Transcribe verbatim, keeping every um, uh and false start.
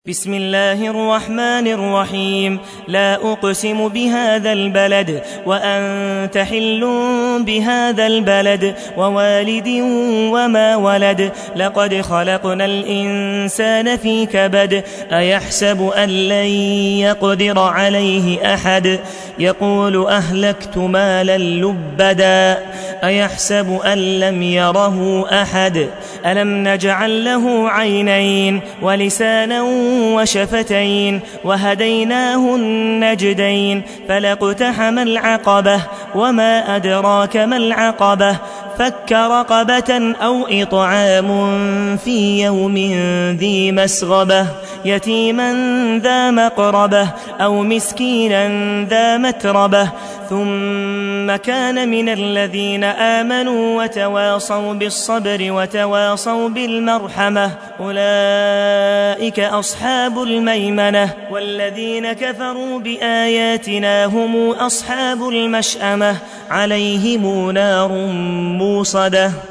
بسم الله الرحمن الرحيم. لا أقسم بهذا البلد وأنت حل بهذا البلد ووالد وما ولد. لقد خلقنا الإنسان في كبد. أيحسب أن لن يقدر عليه أحد. يقول أهلكت مالا لبدا. أيحسب أن لم يره أحد. ألم نجعل له عينين ولسانا وشفتين وهديناه النجدين. فلاقتحم العقبة وما أدراك ما العقبة. فك رقبة أو إطعام في يوم ذي مسغبة. يتيما ذا مقربة أو مسكينا ذا متربة. ثم كان من الذين آمنوا وتواصوا بالصبر وتواصوا بالمرحمة. أولئك أصحاب الميمنة. والذين كفروا بآياتنا هم أصحاب المشأمة. عليهم نار موصدة.